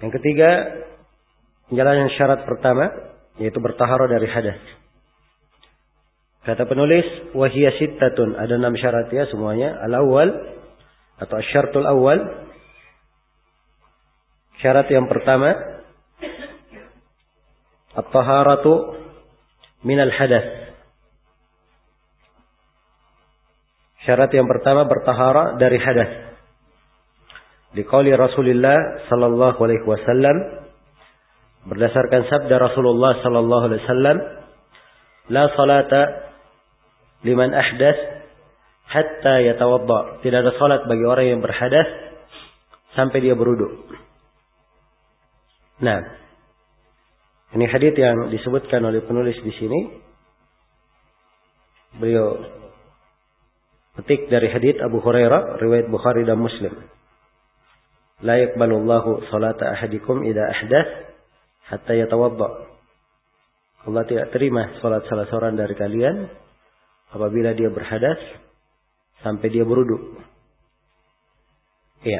Yang ketiga, penjelasan syarat pertama, yaitu bertaharah dari hadas. Kata penulis, wahiyya sittatun, ada 6 syarat ya semuanya. Al-awwal atau syaratul awal. Syarat yang pertama, at-taharatu minal hadas. Syarat yang pertama bertaharah dari hadas. Liqauli Rasulullah sallallahu alaihi wasallam, berdasarkan sabda Rasulullah sallallahu alaihi wasallam, la salata liman ahdas hatta yatawadda. Tidak ada salat bagi orang yang berhadas sampai dia berwudu. Nah, ini hadits yang disebutkan oleh penulis di sini. Beliau petik dari hadits Abu Hurairah, riwayat Bukhari dan Muslim. La yaqbalullahu salata ahadikum idza ahdath hatta yatawadda. Allah tidak terima salat salah seorang dari kalian apabila dia berhadas sampai dia berwudu. Iya.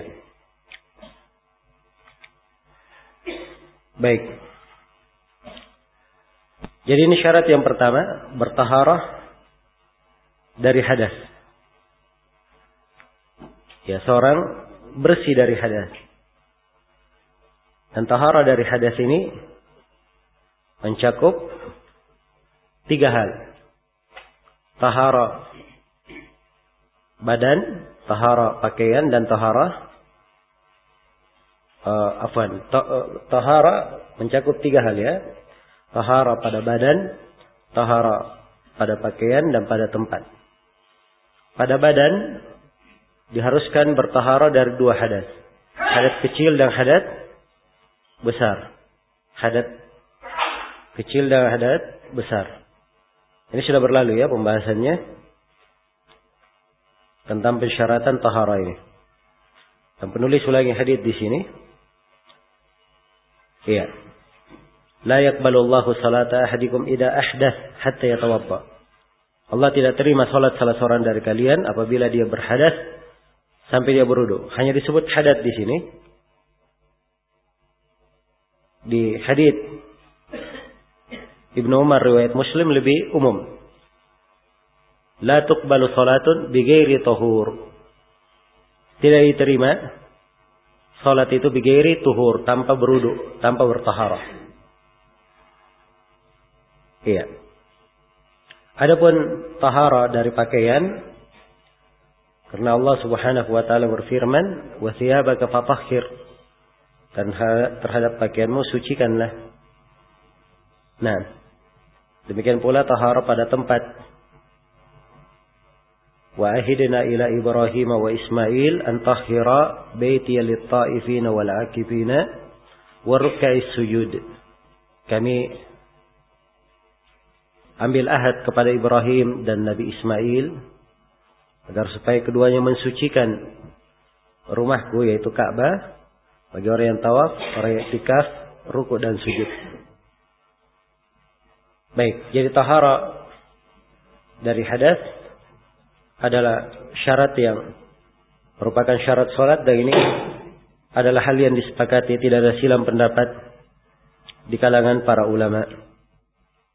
Baik. Jadi ini syarat yang pertama, bertaharah dari hadas. Ya, seorang bersih dari hadas. Dan taharah dari hadas ini mencakup 3 hal. Taharah badan, taharah pakaian, dan taharah taharah mencakup 3 hal ya. Taharah pada badan, taharah pada pakaian, dan pada tempat. Pada badan diharuskan bertaharah dari 2 hadas. Hadas kecil dan hadas besar. Hadas kecil dan hadas besar. Ini sudah berlalu ya pembahasannya tentang persyaratan taharah ini. Dan penulis ulangi hadis di sini. Iya. La yaqbalullahu salata ahadikum idza ahdath hatta yatawadda. Allah tidak terima salat salah seorang dari kalian apabila dia berhadas sampai dia berwudu. Hanya disebut hadas di sini. Di hadis Ibnu Umar riwayat Muslim lebih umum. La tuqbalu salatun bighairi tahur. Tidak diterima salat itu bighairi tuhur, tanpa berwudu, tanpa bertaharah. Iya. Adapun taharah dari pakaian, karena Allah Subhanahu wa taala berfirman, "Wa thiyabaka fatahhir." Dan terhadap pakaianmu sucikanlah. Nah, demikian pula taharah pada tempat. Wa ahidna ila Ibrahim wa Ismail an tahhira baitiya lit-ta'ifina wal 'akifina wa ruk'a'is sujud. Kami ambil ahad kepada Ibrahim dan Nabi Ismail agar supaya keduanya mensucikan rumahku yaitu Ka'bah bagi orang yang tawaf, orang yang i'tikaf, rukuk dan sujud. Baik, jadi taharah dari hadas adalah syarat yang merupakan syarat salat, dan ini adalah hal yang disepakati, tidak ada silang pendapat di kalangan para ulama.